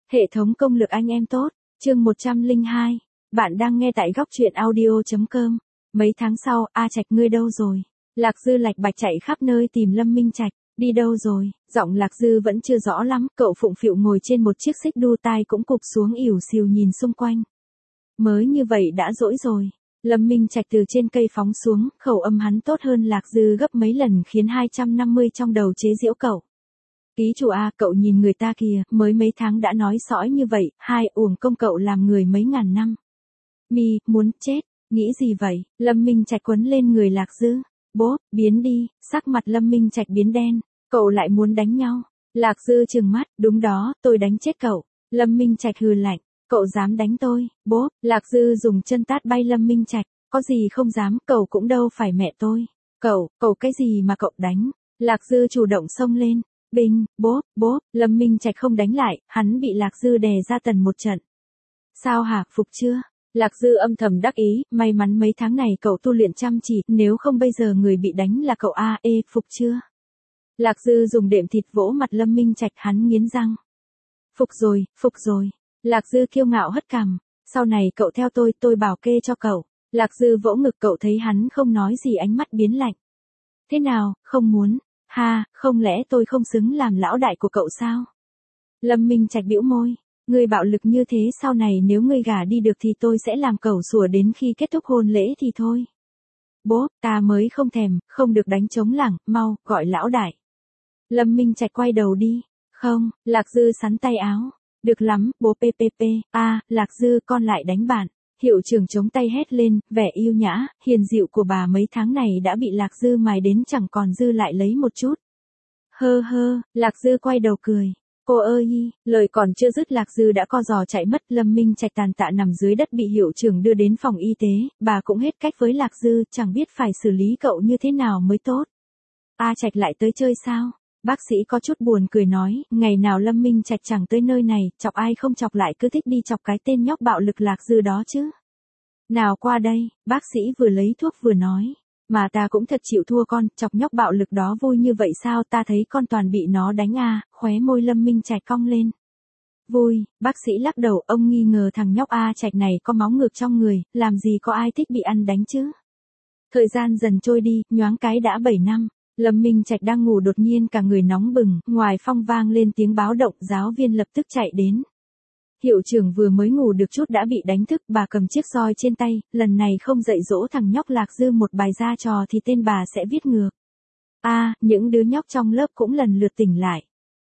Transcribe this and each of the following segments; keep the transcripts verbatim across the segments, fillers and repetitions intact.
Hệ thống công lực anh em tốt, chương một trăm lẻ hai. Bạn đang nghe tại góc truyện audio chấm com. Mấy tháng sau, A Trạch ngươi đâu rồi? Lạc Dư lạch bạch chạy khắp nơi tìm Lâm Minh Trạch, đi đâu rồi? Giọng Lạc Dư vẫn chưa rõ lắm, cậu phụng phịu ngồi trên một chiếc xích đu tai cũng cụp xuống ỉu xìu nhìn xung quanh. Mới như vậy đã dỗi rồi. Lâm Minh Trạch từ trên cây phóng xuống, khẩu âm hắn tốt hơn Lạc Dư gấp mấy lần khiến hai trăm năm mươi trong đầu chế giễu cậu. Ký chủ A, cậu nhìn người ta kìa, mới mấy tháng đã nói sõi như vậy, hai uổng công cậu làm người mấy ngàn năm. Mi, muốn chết, nghĩ gì vậy? Lâm Minh Trạch quấn lên người Lạc Dư. Bố, biến đi, sắc mặt Lâm Minh Trạch biến đen, cậu lại muốn đánh nhau. Lạc Dư trừng mắt, đúng đó, tôi đánh chết cậu. Lâm Minh Trạch hừ lạnh, cậu dám đánh tôi, bố. Lạc Dư dùng chân tát bay Lâm Minh Trạch, có gì không dám, cậu cũng đâu phải mẹ tôi. Cậu, cậu cái gì mà cậu đánh? Lạc Dư chủ động xông lên. Binh, bố, bố, Lâm Minh Trạch không đánh lại, hắn bị Lạc Dư đè ra tần một trận. Sao hả, phục chưa? Lạc Dư âm thầm đắc ý, may mắn mấy tháng này cậu tu luyện chăm chỉ, nếu không bây giờ người bị đánh là cậu A, ê, phục chưa? Lạc Dư dùng đệm thịt vỗ mặt Lâm Minh Trạch, hắn nghiến răng. Phục rồi, phục rồi. Lạc Dư kiêu ngạo hất cằm, sau này cậu theo tôi, tôi bảo kê cho cậu. Lạc Dư vỗ ngực, cậu thấy hắn không nói gì ánh mắt biến lạnh. Thế nào, không muốn? Ha, không lẽ tôi không xứng làm lão đại của cậu sao? Lâm Minh Trạch bĩu môi, ngươi bạo lực như thế sau này nếu ngươi gả đi được thì tôi sẽ làm cẩu sủa đến khi kết thúc hôn lễ thì thôi. Bố, ta mới không thèm, không được đánh trống lảng, mau, gọi lão đại. Lâm Minh Trạch quay đầu đi, không, Lạc Dư sắn tay áo, được lắm, bố ppp, a, Lạc Dư con lại đánh bạn. Hiệu trưởng chống tay hét lên, vẻ yêu nhã, hiền dịu của bà mấy tháng này đã bị Lạc Dư mài đến chẳng còn dư lại lấy một chút. Hơ hơ, Lạc Dư quay đầu cười. Cô ơi, lời còn chưa dứt Lạc Dư đã co giò chạy mất. Lâm Minh Trạch tàn tạ nằm dưới đất bị hiệu trưởng đưa đến phòng y tế, bà cũng hết cách với Lạc Dư, chẳng biết phải xử lý cậu như thế nào mới tốt. A Trạch lại tới chơi sao? Bác sĩ có chút buồn cười nói, ngày nào Lâm Minh Trạch chẳng tới nơi này, chọc ai không chọc lại cứ thích đi chọc cái tên nhóc bạo lực Lạc Dư đó chứ. Nào qua đây, bác sĩ vừa lấy thuốc vừa nói, mà ta cũng thật chịu thua con, chọc nhóc bạo lực đó vui như vậy sao, ta thấy con toàn bị nó đánh à, khóe môi Lâm Minh Trạch cong lên. Vui, bác sĩ lắc đầu, ông nghi ngờ thằng nhóc A Trạch này có máu ngược trong người, làm gì có ai thích bị ăn đánh chứ. Thời gian dần trôi đi, nhoáng cái đã bảy năm. Lâm Minh Trạch đang ngủ đột nhiên cả người nóng bừng, ngoài phòng vang lên tiếng báo động, giáo viên lập tức chạy đến. Hiệu trưởng vừa mới ngủ được chút đã bị đánh thức, bà cầm chiếc roi trên tay, lần này không dạy dỗ thằng nhóc Lạc Dư một bài ra trò thì tên bà sẽ viết ngược. A, à, những đứa nhóc trong lớp cũng lần lượt tỉnh lại.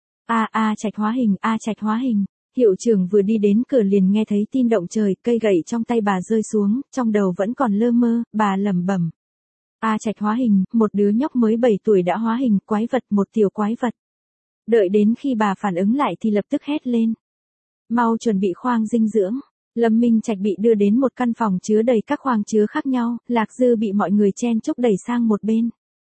A A Trạch hóa hình, A Trạch hóa hình. Hiệu trưởng vừa đi đến cửa liền nghe thấy tin động trời, cây gậy trong tay bà rơi xuống, trong đầu vẫn còn lơ mơ, bà lẩm bẩm. A Trạch hóa hình, một đứa nhóc mới bảy tuổi đã hóa hình, quái vật, một tiểu quái vật. Đợi đến khi bà phản ứng lại thì lập tức hét lên. Mau chuẩn bị khoang dinh dưỡng. Lâm Minh Trạch bị đưa đến một căn phòng chứa đầy các khoang chứa khác nhau, Lạc Dư bị mọi người chen chúc đẩy sang một bên.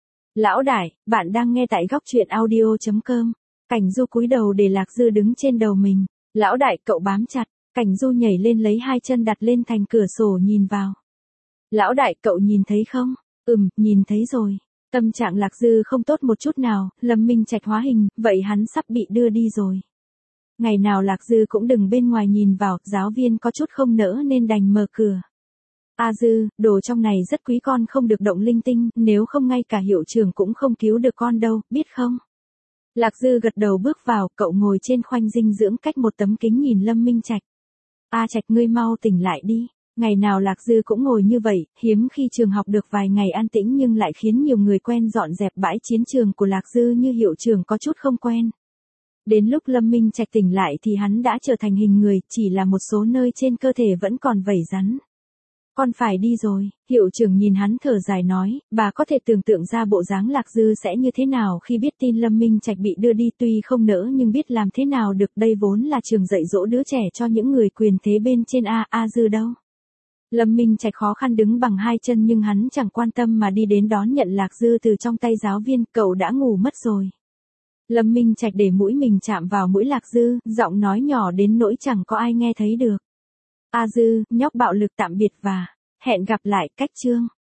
Lão đại, bạn đang nghe tại góc truyện audio chấm com. Cảnh Du cúi đầu để Lạc Dư đứng trên đầu mình. Lão đại, cậu bám chặt. Cảnh Du nhảy lên lấy hai chân đặt lên thành cửa sổ nhìn vào. Lão đại, cậu nhìn thấy không? Ừm, nhìn thấy rồi. Tâm trạng Lạc Dư không tốt một chút nào, Lâm Minh Trạch hóa hình, vậy hắn sắp bị đưa đi rồi. Ngày nào Lạc Dư cũng đừng bên ngoài nhìn vào, giáo viên có chút không nỡ nên đành mở cửa. A Dư, đồ trong này rất quý, con không được động linh tinh, nếu không ngay cả hiệu trưởng cũng không cứu được con đâu, biết không? Lạc Dư gật đầu bước vào, cậu ngồi trên khoanh dinh dưỡng cách một tấm kính nhìn Lâm Minh Trạch. A Trạch ngươi mau tỉnh lại đi. Ngày nào Lạc Dư cũng ngồi như vậy, hiếm khi trường học được vài ngày an tĩnh nhưng lại khiến nhiều người quen dọn dẹp bãi chiến trường của Lạc Dư như hiệu trưởng có chút không quen. Đến lúc Lâm Minh Trạch tỉnh lại thì hắn đã trở thành hình người, chỉ là một số nơi trên cơ thể vẫn còn vảy rắn. Con phải đi rồi, hiệu trưởng nhìn hắn thở dài nói, bà có thể tưởng tượng ra bộ dáng Lạc Dư sẽ như thế nào khi biết tin Lâm Minh Trạch bị đưa đi, tuy không nỡ nhưng biết làm thế nào được, đây vốn là trường dạy dỗ đứa trẻ cho những người quyền thế bên trên. A A Dư đâu? Lâm Minh Trạch khó khăn đứng bằng hai chân nhưng hắn chẳng quan tâm mà đi đến đón nhận Lạc Dư từ trong tay giáo viên, cậu đã ngủ mất rồi. Lâm Minh Trạch để mũi mình chạm vào mũi Lạc Dư, giọng nói nhỏ đến nỗi chẳng có ai nghe thấy được. A Dư, nhóc bạo lực tạm biệt và hẹn gặp lại, cách chương.